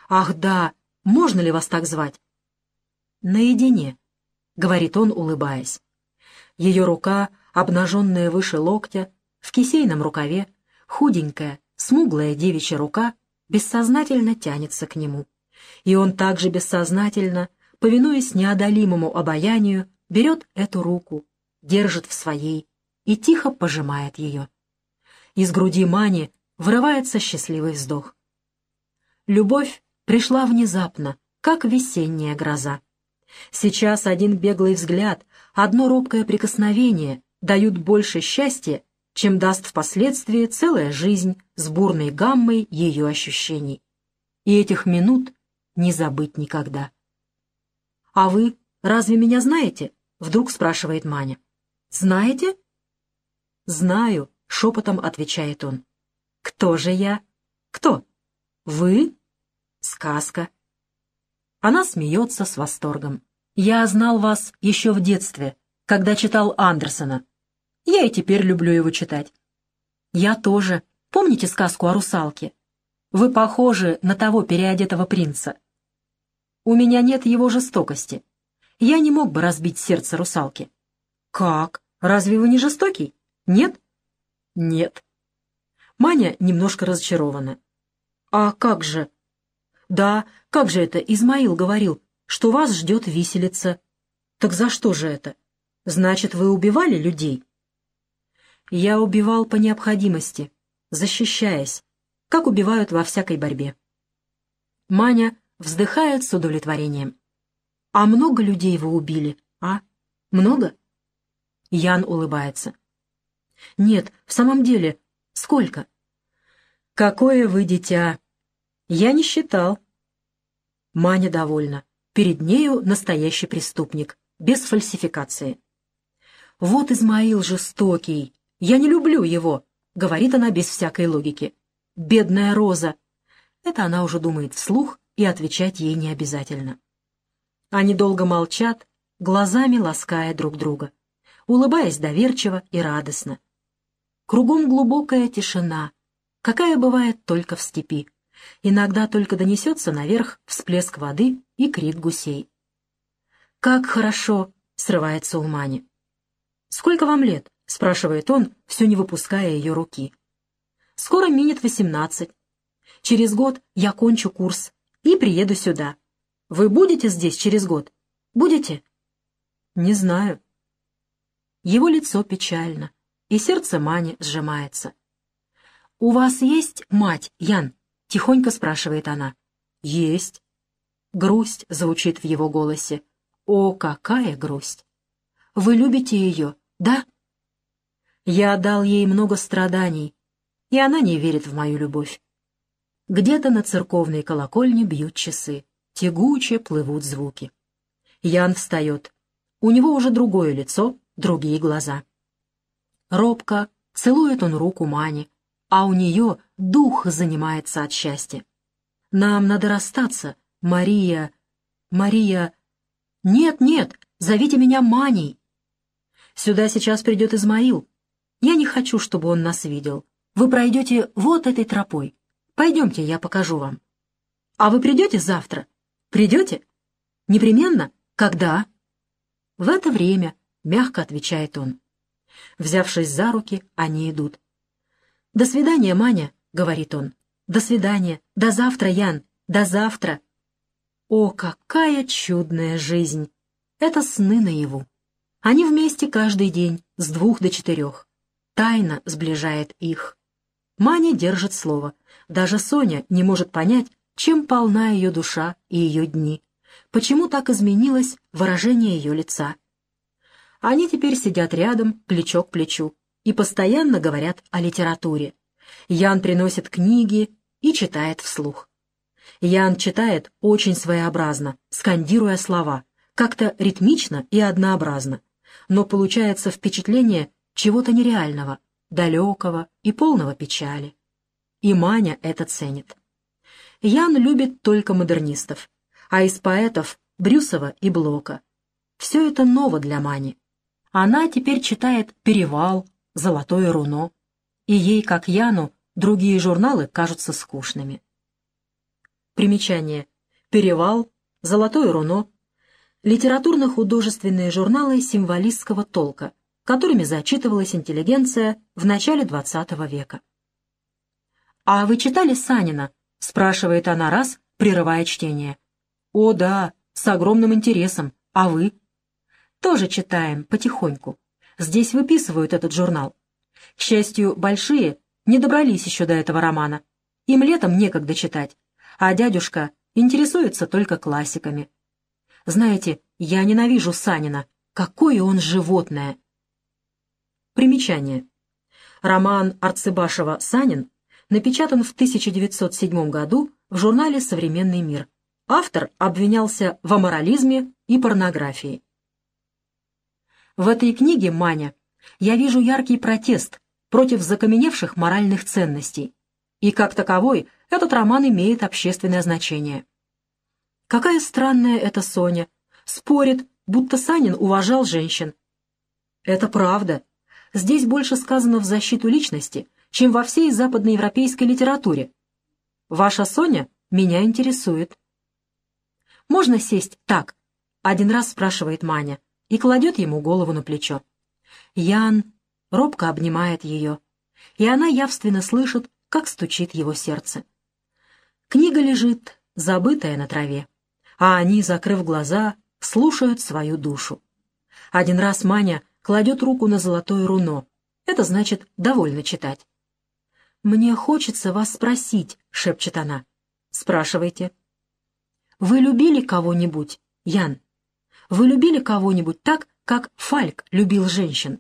«Ах, да, можно ли вас так звать?» «Наедине», — говорит он, улыбаясь. Ее рука, обнаженная выше локтя, в кисейном рукаве, худенькая, смуглая девичья рука, бессознательно тянется к нему. И он также бессознательно, повинуясь неодолимому обаянию, берет эту руку, держит в своей и тихо пожимает ее. Из груди Мани вырывается счастливый вздох. Любовь пришла внезапно, как весенняя гроза. Сейчас один беглый взгляд, одно робкое прикосновение дают больше счастья, чем даст впоследствии целая жизнь с бурной гаммой ее ощущений. И этих минут не забыть никогда. «А вы разве меня знаете?» — вдруг спрашивает Маня. «Знаете?» «Знаю», — шепотом отвечает он. «Кто же я?» «Кто?» «Вы?» «Сказка». Она смеется с восторгом. «Я знал вас еще в детстве, когда читал Андерсона. Я и теперь люблю его читать». «Я тоже. Помните сказку о русалке? Вы похожи на того переодетого принца. У меня нет его жестокости. Я не мог бы разбить сердце русалки». «Как? Разве вы не жестокий? Нет?» «Нет». Маня немножко разочарована. «А как же?» «Да, как же это Измаил говорил, что вас ждет виселица. Так за что же это? Значит, вы убивали людей?» «Я убивал по необходимости, защищаясь, как убивают во всякой борьбе». Маня вздыхает с удовлетворением. «А много людей вы убили, а? Много?» Ян улыбается. «Нет, в самом деле, сколько?» «Какое вы дитя! Я не считал». Маня довольна. Перед нею настоящий преступник, без фальсификации. «Вот Измаил жестокий. Я не люблю его», — говорит она без всякой логики. «Бедная Роза». Это она уже думает вслух, и отвечать ей не обязательно. Они долго молчат, глазами лаская друг друга, улыбаясь доверчиво и радостно. Кругом глубокая тишина, какая бывает только в степи. Иногда только донесется наверх всплеск воды и крик гусей. «Как хорошо!» — срывается у Мани. «Сколько вам лет?» — спрашивает он, все не выпуская ее руки. «Скоро минет 18. Через год я кончу курс и приеду сюда. Вы будете здесь через год? Будете?» «Не знаю». Его лицо печально, и сердце Мани сжимается. «У вас есть мать, Ян?» — тихонько спрашивает она. «Есть». Грусть звучит в его голосе. О, какая грусть! «Вы любите ее, да?» «Я дал ей много страданий, и она не верит в мою любовь». Где-то на церковной колокольне бьют часы, тягуче плывут звуки. Ян встает. У него уже другое лицо, другие глаза. Робко целует он руку Мани, а у нее дух занимается от счастья. «Нам надо расстаться, Мария... Мария...» «Нет, нет, зовите меня Маней!» «Сюда сейчас придет Измаил. Я не хочу, чтобы он нас видел. Вы пройдете вот этой тропой. Пойдемте, я покажу вам». «А вы придете завтра? Придете? Непременно? Когда?» «В это время», — мягко отвечает он. Взявшись за руки, они идут. «До свидания, Маня», — говорит он. «До свидания. До завтра, Ян. До завтра». О, какая чудная жизнь! Это сны наяву. Они вместе каждый день, с 2 до 4. Тайна сближает их. Маня держит слово. Даже Соня не может понять, чем полна ее душа и ее дни. Почему так изменилось выражение ее лица. Они теперь сидят рядом, плечо к плечу, и постоянно говорят о литературе. Ян приносит книги и читает вслух. Ян читает очень своеобразно, скандируя слова, как-то ритмично и однообразно, но получается впечатление чего-то нереального, далекого и полного печали. И Маня это ценит. Ян любит только модернистов, а из поэтов — Брюсова и Блока. Все это ново для Мани. Она теперь читает «Перевал», «Золотое руно», и ей, как Яну, другие журналы кажутся скучными. Примечание. «Перевал», «Золотое руно», литературно-художественные журналы символистского толка, которыми зачитывалась интеллигенция в начале XX века. «А вы читали Санина?» — спрашивает она раз, прерывая чтение. «О, да, с огромным интересом. А вы?» «Тоже читаем, потихоньку. Здесь выписывают этот журнал. К счастью, большие не добрались еще до этого романа. Им летом некогда читать, а дядюшка интересуется только классиками. Знаете, я ненавижу Санина. Какое он животное!» Примечание. Роман Арцебашева «Санин» напечатан в 1907 году в журнале «Современный мир». Автор обвинялся в аморализме и порнографии. В этой книге, Маня, я вижу яркий протест против закаменевших моральных ценностей, и как таковой этот роман имеет общественное значение. Какая странная эта Соня, спорит, будто Санин уважал женщин. Это правда. Здесь больше сказано в защиту личности, чем во всей западноевропейской литературе. Ваша Соня меня интересует. «Можно сесть так?» — один раз спрашивает Маня и кладет ему голову на плечо. Ян робко обнимает ее, и она явственно слышит, как стучит его сердце. Книга лежит, забытая на траве, а они, закрыв глаза, слушают свою душу. Один раз Маня кладет руку на золотое руно. Это значит довольно читать. «Мне хочется вас спросить», — шепчет она. «Спрашивайте». «Вы любили кого-нибудь, Ян? Вы любили кого-нибудь так, как Фальк любил женщин?»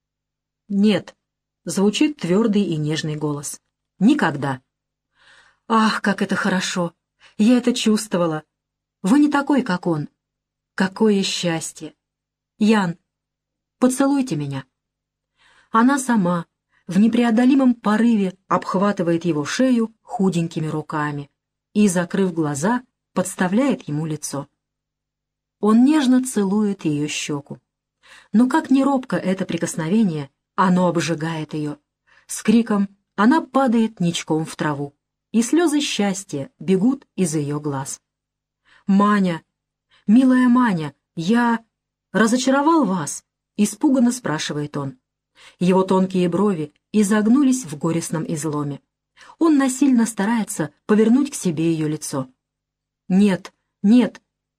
«Нет», — звучит твердый и нежный голос. «Никогда». «Ах, как это хорошо! Я это чувствовала. Вы не такой, как он. Какое счастье! Ян, поцелуйте меня». Она сама в непреодолимом порыве обхватывает его шею худенькими руками и, закрыв глаза, подставляет ему лицо. Он нежно целует ее щеку. Но как ни робко это прикосновение, оно обжигает ее. С криком она падает ничком в траву, и слезы счастья бегут из ее глаз. «Маня, милая Маня, я разочаровал вас?» — испуганно спрашивает он. Его тонкие брови изогнулись в горестном изломе. Он насильно старается повернуть к себе ее лицо. «Нет, нет,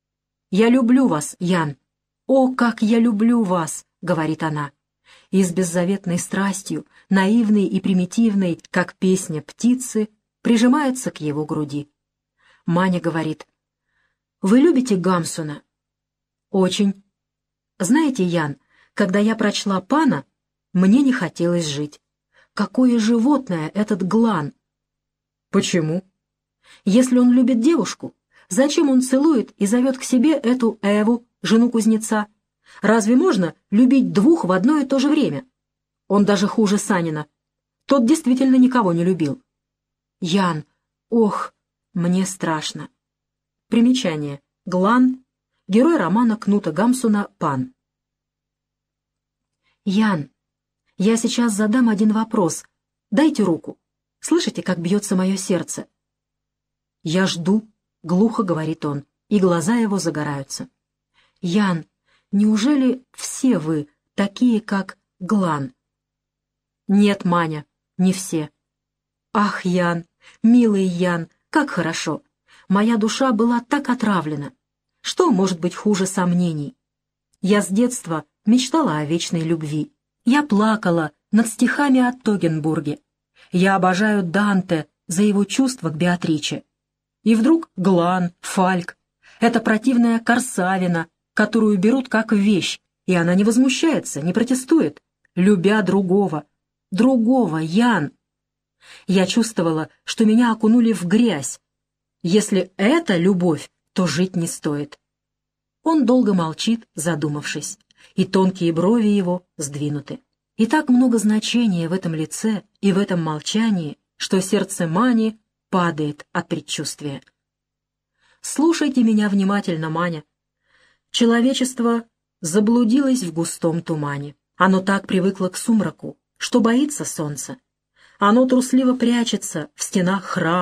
я люблю вас, Ян. О, как я люблю вас!» — говорит она. И с беззаветной страстью, наивной и примитивной, как песня птицы, прижимается к его груди. Маня говорит: «Вы любите Гамсуна?» «Очень. Знаете, Ян, когда я прочла Пана, мне не хотелось жить. Какое животное этот Глан!» «Почему?» «Если он любит девушку, зачем он целует и зовет к себе эту Эву, жену кузнеца? Разве можно любить двух в одно и то же время? Он даже хуже Санина. Тот действительно никого не любил». «Ян, ох, мне страшно». Примечание. Глан. Герой романа Кнута Гамсуна «Пан». «Ян, я сейчас задам один вопрос. Дайте руку. Слышите, как бьется мое сердце?» «Я жду», — глухо говорит он, и глаза его загораются. «Ян, неужели все вы такие, как Глан?» «Нет, Маня, не все». «Ах, Ян, милый Ян, как хорошо! Моя душа была так отравлена. Что может быть хуже сомнений? Я с детства мечтала о вечной любви. Я плакала над стихами о Тогенбурге. Я обожаю Данте за его чувства к Беатриче. И вдруг Глан, Фальк, эта противная Корсавина, которую берут как вещь, и она не возмущается, не протестует, любя другого. Другого, Ян. Я чувствовала, что меня окунули в грязь. Если это любовь, то жить не стоит». Он долго молчит, задумавшись, и тонкие брови его сдвинуты. И так много значения в этом лице и в этом молчании, что сердце Мани падает от предчувствия. «Слушайте меня внимательно, Маня. Человечество заблудилось в густом тумане. Оно так привыкло к сумраку, что боится солнца. Оно трусливо прячется в стенах храма,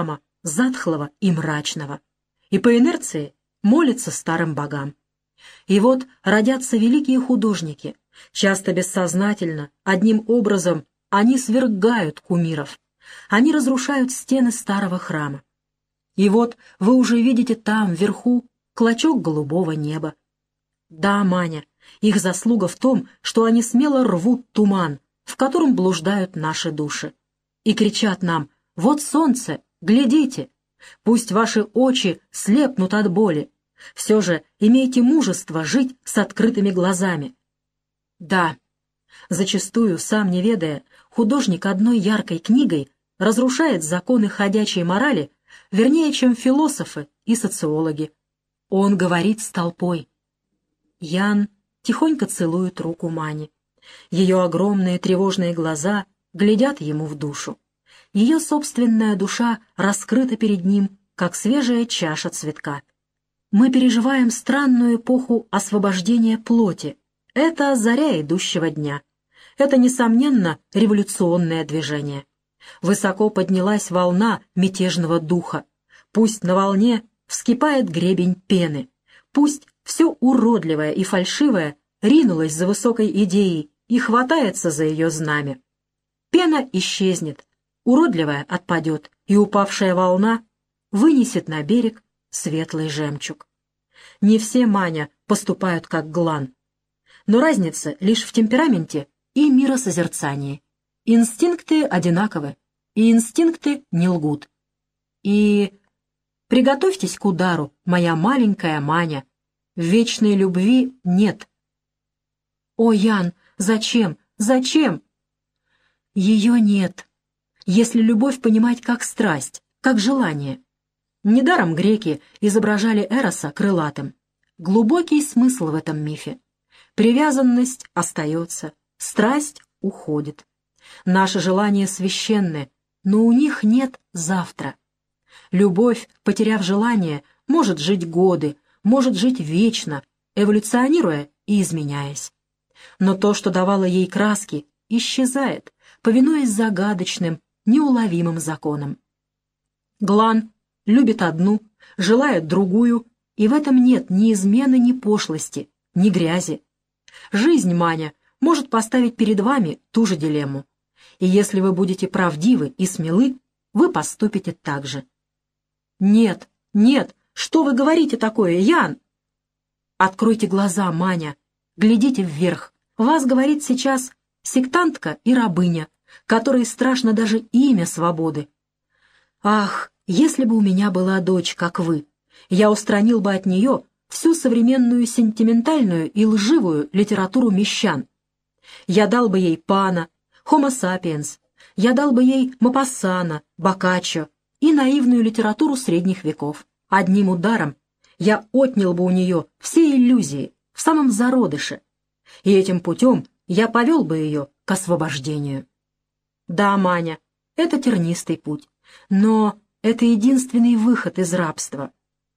затхлого и мрачного, и по инерции молится старым богам. И вот родятся великие художники, часто бессознательно, одним образом они свергают кумиров, они разрушают стены старого храма. И вот вы уже видите там, вверху, клочок голубого неба. Да, Маня, их заслуга в том, что они смело рвут туман, в котором блуждают наши души, и кричат нам: «Вот солнце, глядите! Пусть ваши очи слепнут от боли, все же имейте мужество жить с открытыми глазами». Да, зачастую, сам не ведая, художник одной яркой книгой разрушает законы ходячей морали, вернее, чем философы и социологи. Он говорит с толпой. Ян тихонько целует руку Мани. Ее огромные тревожные глаза глядят ему в душу. Ее собственная душа раскрыта перед ним, как свежая чаша цветка. Мы переживаем странную эпоху освобождения плоти. Это заря идущего дня. Это, несомненно, революционное движение. Высоко поднялась волна мятежного духа. Пусть на волне вскипает гребень пены. Пусть все уродливое и фальшивое ринулось за высокой идеей и хватается за ее знамя. Пена исчезнет, уродливая отпадет, и упавшая волна вынесет на берег светлый жемчуг. Не все, Маня, поступают как Глан. Но разница лишь в темпераменте и миросозерцании. Инстинкты одинаковы, и инстинкты не лгут. И приготовьтесь к удару, моя маленькая Маня. Вечной любви нет. О, Ян, зачем? Зачем? Ее нет. Если любовь понимать как страсть, как желание. Недаром греки изображали Эроса крылатым. Глубокий смысл в этом мифе. Привязанность остается, страсть уходит. Наши желания священны, но у них нет завтра. Любовь, потеряв желание, может жить годы, может жить вечно, эволюционируя и изменяясь. Но то, что давало ей краски, исчезает, повинуясь загадочным, неуловимым законам. Глан любит одну, желает другую, и в этом нет ни измены, ни пошлости, ни грязи. Жизнь, Маня, может поставить перед вами ту же дилемму. И если вы будете правдивы и смелы, вы поступите так же. Нет, нет, что вы говорите такое, Ян? Откройте глаза, Маня, глядите вверх. Вас говорит сейчас сектантка и рабыня, которой страшно даже имя свободы. Ах, если бы у меня была дочь, как вы, я устранил бы от нее всю современную сентиментальную и лживую литературу мещан. Я дал бы ей Пана, Homo sapiens, я дал бы ей Мопассана, Боккаччо и наивную литературу средних веков. Одним ударом я отнял бы у нее все иллюзии в самом зародыше, и этим путем я повел бы ее к освобождению. Да, Маня, это тернистый путь, но это единственный выход из рабства.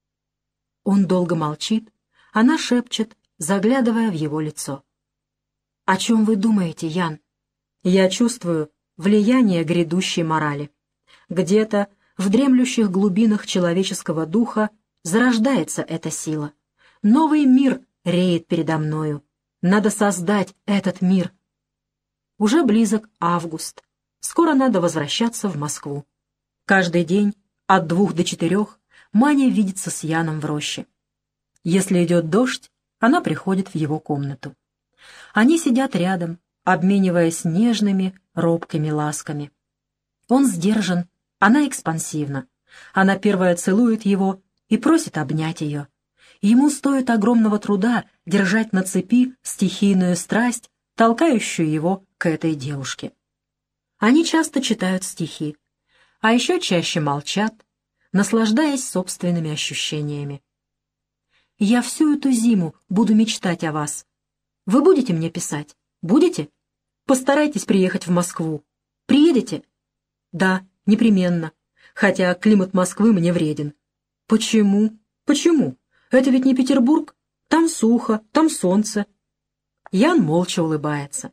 Он долго молчит, она шепчет, заглядывая в его лицо. «О чем вы думаете, Ян?» «Я чувствую влияние грядущей морали. Где-то в дремлющих глубинах человеческого духа зарождается эта сила. Новый мир реет передо мною. Надо создать этот мир. Уже близок август. Скоро надо возвращаться в Москву. Каждый день от 2 до 4 Маня видится с Яном в роще. Если идет дождь, она приходит в его комнату. Они сидят рядом, обмениваясь нежными, робкими ласками. Он сдержан, она экспансивна. Она первая целует его и просит обнять ее. Ему стоит огромного труда держать на цепи стихийную страсть, толкающую его к этой девушке. Они часто читают стихи, а еще чаще молчат, наслаждаясь собственными ощущениями. «Я всю эту зиму буду мечтать о вас. Вы будете мне писать? Будете? Постарайтесь приехать в Москву. Приедете?» «Да, непременно. Хотя климат Москвы мне вреден». «Почему? Почему? Это ведь не Петербург. Там сухо, там солнце». Ян молча улыбается.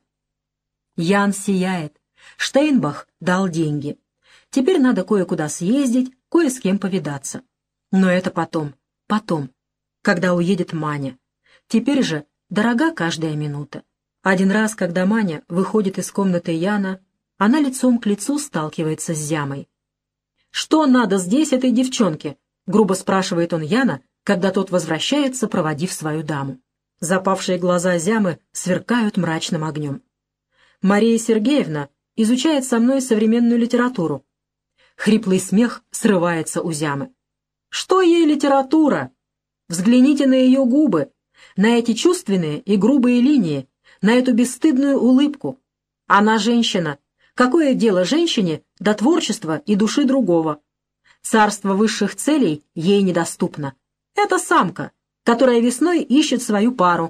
Ян сияет. Штейнбах дал деньги. Теперь надо кое-куда съездить, кое с кем повидаться. Но это потом, когда уедет Маня. Теперь же дорога каждая минута. Один раз, когда Маня выходит из комнаты Яна, она лицом к лицу сталкивается с Зямой. «Что надо здесь этой девчонке?» — грубо спрашивает он Яна, когда тот возвращается, проводив свою даму. Запавшие глаза Зямы сверкают мрачным огнем. «Мария Сергеевна изучает со мной современную литературу». Хриплый смех срывается у Зямы. «Что ей литература? Взгляните на ее губы, на эти чувственные и грубые линии, на эту бесстыдную улыбку. Она женщина. Какое дело женщине до творчества и души другого? Царство высших целей ей недоступно. Это самка, которая весной ищет свою пару».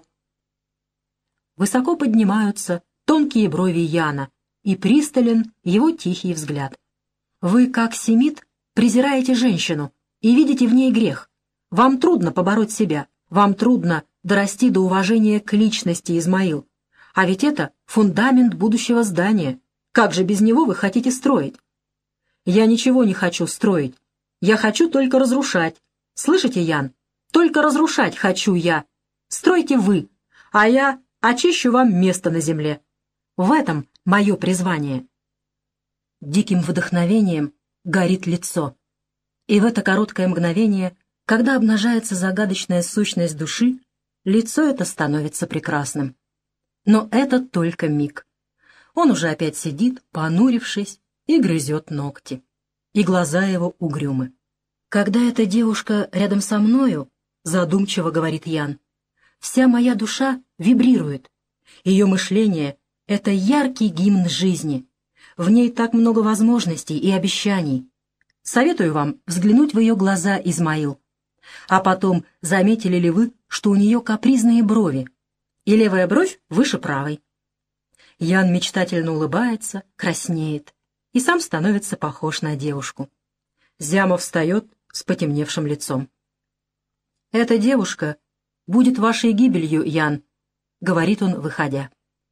Высоко поднимаются тонкие брови Яна, и пристален его тихий взгляд. «Вы, как семит, презираете женщину и видите в ней грех. Вам трудно побороть себя, вам трудно дорасти до уважения к личности, Измаил. А ведь это фундамент будущего здания. Как же без него вы хотите строить?» «Я ничего не хочу строить. Я хочу только разрушать. Слышите, Ян? Только разрушать хочу я. Стройте вы, а я очищу вам место на земле. В этом мое призвание». Диким вдохновением горит лицо. И в это короткое мгновение, когда обнажается загадочная сущность души, лицо это становится прекрасным. Но это только миг. Он уже опять сидит, понурившись, и грызет ногти. И глаза его угрюмы. «Когда эта девушка рядом со мною, — задумчиво говорит Ян, — вся моя душа вибрирует. Ее мышление — это яркий гимн жизни. В ней так много возможностей и обещаний. Советую вам взглянуть в ее глаза, Измаил. А потом, заметили ли вы, что у нее капризные брови, и левая бровь выше правой?» Ян мечтательно улыбается, краснеет, и сам становится похож на девушку. Зяма встает с потемневшим лицом. «Эта девушка будет вашей гибелью, Ян», — говорит он, выходя.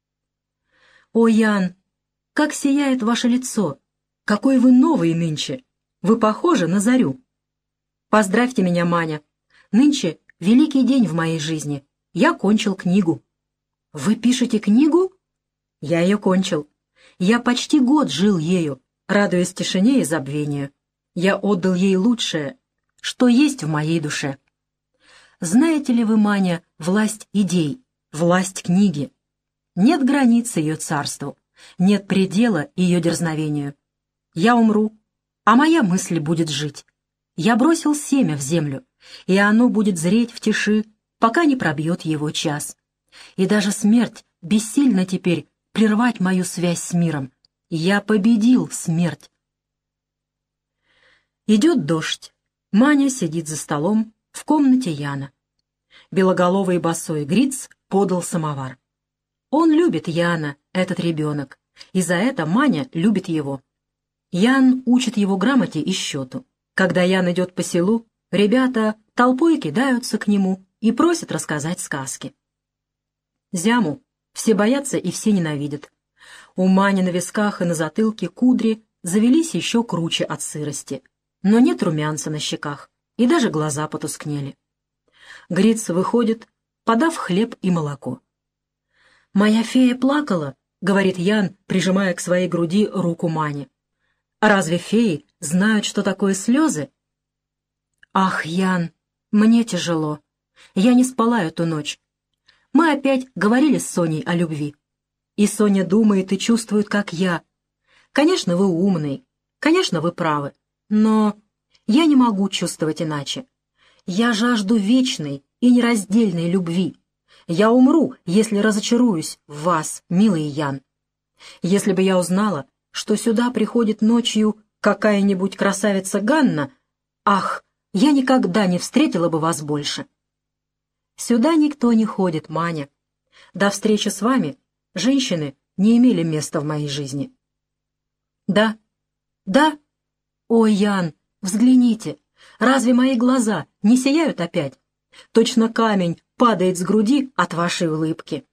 «О, Ян, как сияет ваше лицо! Какой вы новый нынче! Вы похожи на зарю! Поздравьте меня, Маня! Нынче великий день в моей жизни. Я кончил книгу». «Вы пишете книгу?» «Я ее кончил. Я почти год жил ею, радуясь тишине и забвению. Я отдал ей лучшее, что есть в моей душе. Знаете ли вы, Маня, власть идей, власть книги? Нет границ ее царству, нет предела ее дерзновению. Я умру, а моя мысль будет жить. Я бросил семя в землю, и оно будет зреть в тиши, пока не пробьет его час. И даже смерть бессильна теперь прервать мою связь с миром. Я победил смерть». Идет дождь. Маня сидит за столом в комнате Яна. Белоголовый босой Гриц подал самовар. Он любит Яна, этот ребенок, и за это Маня любит его. Ян учит его грамоте и счету. Когда Ян идет по селу, ребята толпой кидаются к нему и просят рассказать сказки. Зяму все боятся и все ненавидят. У Мани на висках и на затылке кудри завелись еще круче от сырости, но нет румянца на щеках, и даже глаза потускнели. Гриц выходит, подав хлеб и молоко. «Моя фея плакала», — говорит Ян, прижимая к своей груди руку Мани. «Разве феи знают, что такое слезы?» «Ах, Ян, мне тяжело. Я не спала эту ночь. Мы опять говорили с Соней о любви. И Соня думает и чувствует, как я. Конечно, вы умный, конечно, вы правы, но я не могу чувствовать иначе. Я жажду вечной и нераздельной любви. Я умру, если разочаруюсь в вас, милый Ян. Если бы я узнала, что сюда приходит ночью какая-нибудь красавица Ганна, ах, я никогда не встретила бы вас больше. Сюда никто не ходит, Маня. До встречи с вами женщины не имели места в моей жизни». «Да, да? О, Ян, взгляните, разве мои глаза не сияют опять? Точно камень падает с груди от вашей улыбки».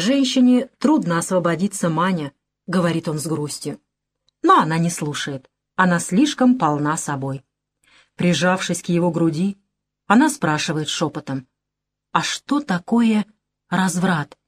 «Женщине трудно освободиться, Маня», — говорит он с грустью. Но она не слушает. Она слишком полна собой. Прижавшись к его груди, она спрашивает шепотом: «А что такое разврат?»